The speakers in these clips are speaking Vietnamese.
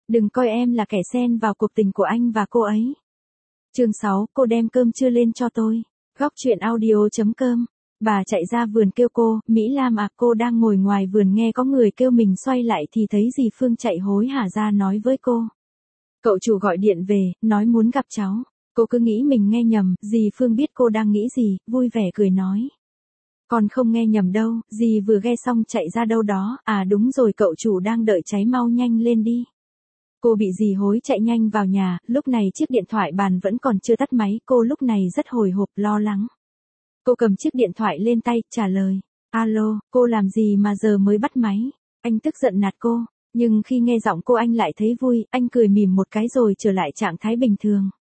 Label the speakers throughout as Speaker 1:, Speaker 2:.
Speaker 1: Đừng coi em là kẻ xen vào cuộc tình của anh và cô ấy. Chương 6, cô đem cơm trưa lên cho tôi. Góc truyện audio.com. Bà chạy ra vườn kêu cô, Mỹ Lam à, cô đang ngồi ngoài vườn nghe có người kêu mình, xoay lại thì thấy dì Phương chạy hối hả ra nói với cô. Cậu chủ gọi điện về, nói muốn gặp cháu. Cô cứ nghĩ mình nghe nhầm, dì Phương biết cô đang nghĩ gì, vui vẻ cười nói. Còn không nghe nhầm đâu, dì vừa ghe xong chạy ra đâu đó, à đúng rồi, cậu chủ đang đợi cháy, mau nhanh lên đi. Cô bị dì hối chạy nhanh vào nhà, lúc này chiếc điện thoại bàn vẫn còn chưa tắt máy, cô lúc này rất hồi hộp, lo lắng. Cô cầm chiếc điện thoại lên tay, trả lời. Alo, cô làm gì mà giờ mới bắt máy? Anh tức giận nạt cô, nhưng khi nghe giọng cô anh lại thấy vui, anh cười mỉm một cái rồi trở lại trạng thái bình thường.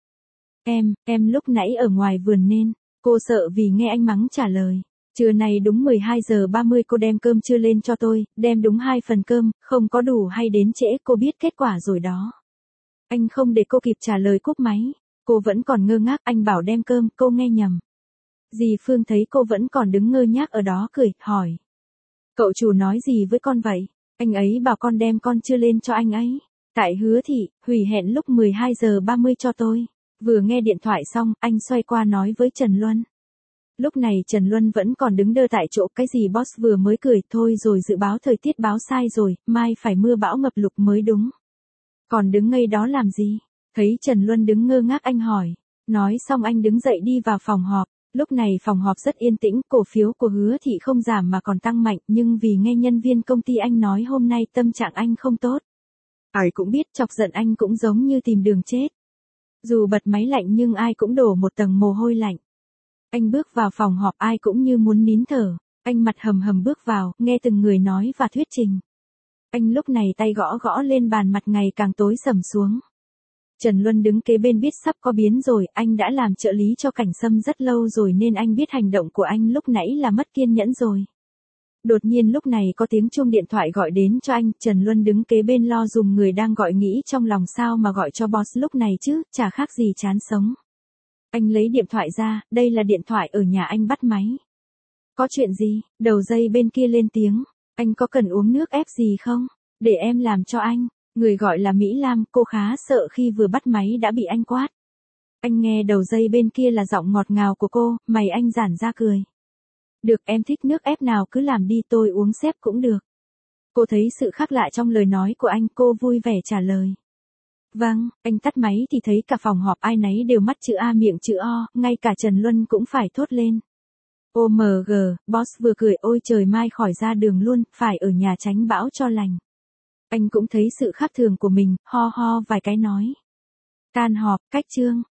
Speaker 1: Em lúc nãy ở ngoài vườn nên, cô sợ vì nghe anh mắng trả lời. Trưa nay đúng 12 giờ 30 cô đem cơm trưa lên cho tôi, đem đúng 2 phần cơm, không có đủ hay đến trễ, cô biết kết quả rồi đó. Anh không để cô kịp trả lời cúp máy, cô vẫn còn ngơ ngác, anh bảo đem cơm, cô nghe nhầm. Dì Phương thấy cô vẫn còn đứng ngơ ngác ở đó cười, hỏi. Cậu chủ nói gì với con vậy? Anh ấy bảo con đem con trưa lên cho anh ấy. Tại Hứa Thị, hủy hẹn lúc 12 giờ 30 cho tôi. Vừa nghe điện thoại xong, anh xoay qua nói với Trần Luân. Lúc này Trần Luân vẫn còn đứng đơ tại chỗ, cái gì boss vừa mới cười, thôi rồi dự báo thời tiết báo sai rồi, mai phải mưa bão ngập lụt mới đúng. Còn đứng ngây đó làm gì? Thấy Trần Luân đứng ngơ ngác anh hỏi. Nói xong anh đứng dậy đi vào phòng họp. Lúc này phòng họp rất yên tĩnh, cổ phiếu của Hứa Thị không giảm mà còn tăng mạnh, nhưng vì nghe nhân viên công ty anh nói hôm nay tâm trạng anh không tốt. Ai cũng biết chọc giận anh cũng giống như tìm đường chết. Dù bật máy lạnh nhưng ai cũng đổ một tầng mồ hôi lạnh. Anh bước vào phòng họp ai cũng như muốn nín thở, anh mặt hầm hầm bước vào, nghe từng người nói và thuyết trình. Anh lúc này tay gõ gõ lên bàn, mặt ngày càng tối sầm xuống. Trần Luân đứng kế bên biết sắp có biến rồi, anh đã làm trợ lý cho Cảnh Sâm rất lâu rồi nên anh biết hành động của anh lúc nãy là mất kiên nhẫn rồi. Đột nhiên lúc này có tiếng chuông điện thoại gọi đến cho anh, Trần Luân đứng kế bên lo dùm người đang gọi, nghĩ trong lòng sao mà gọi cho boss lúc này chứ, chả khác gì chán sống. Anh lấy điện thoại ra, đây là điện thoại ở nhà, anh bắt máy. Có chuyện gì? Đầu dây bên kia lên tiếng, anh có cần uống nước ép gì không? Để em làm cho anh. Người gọi là Mỹ Lam, cô khá sợ khi vừa bắt máy đã bị anh quát. Anh nghe đầu dây bên kia là giọng ngọt ngào của cô, mày anh giãn ra cười. Được, em thích nước ép nào cứ làm đi, tôi uống xếp cũng được. Cô thấy sự khác lạ trong lời nói của anh, cô vui vẻ trả lời. Vâng, anh tắt máy thì thấy cả phòng họp ai nấy đều mắt chữ A miệng chữ O, ngay cả Trần Luân cũng phải thốt lên. OMG, boss vừa cười, ôi trời, mai khỏi ra đường luôn, phải ở nhà tránh bão cho lành. Anh cũng thấy sự khác thường của mình, ho ho vài cái nói. Tan họp, cách chương.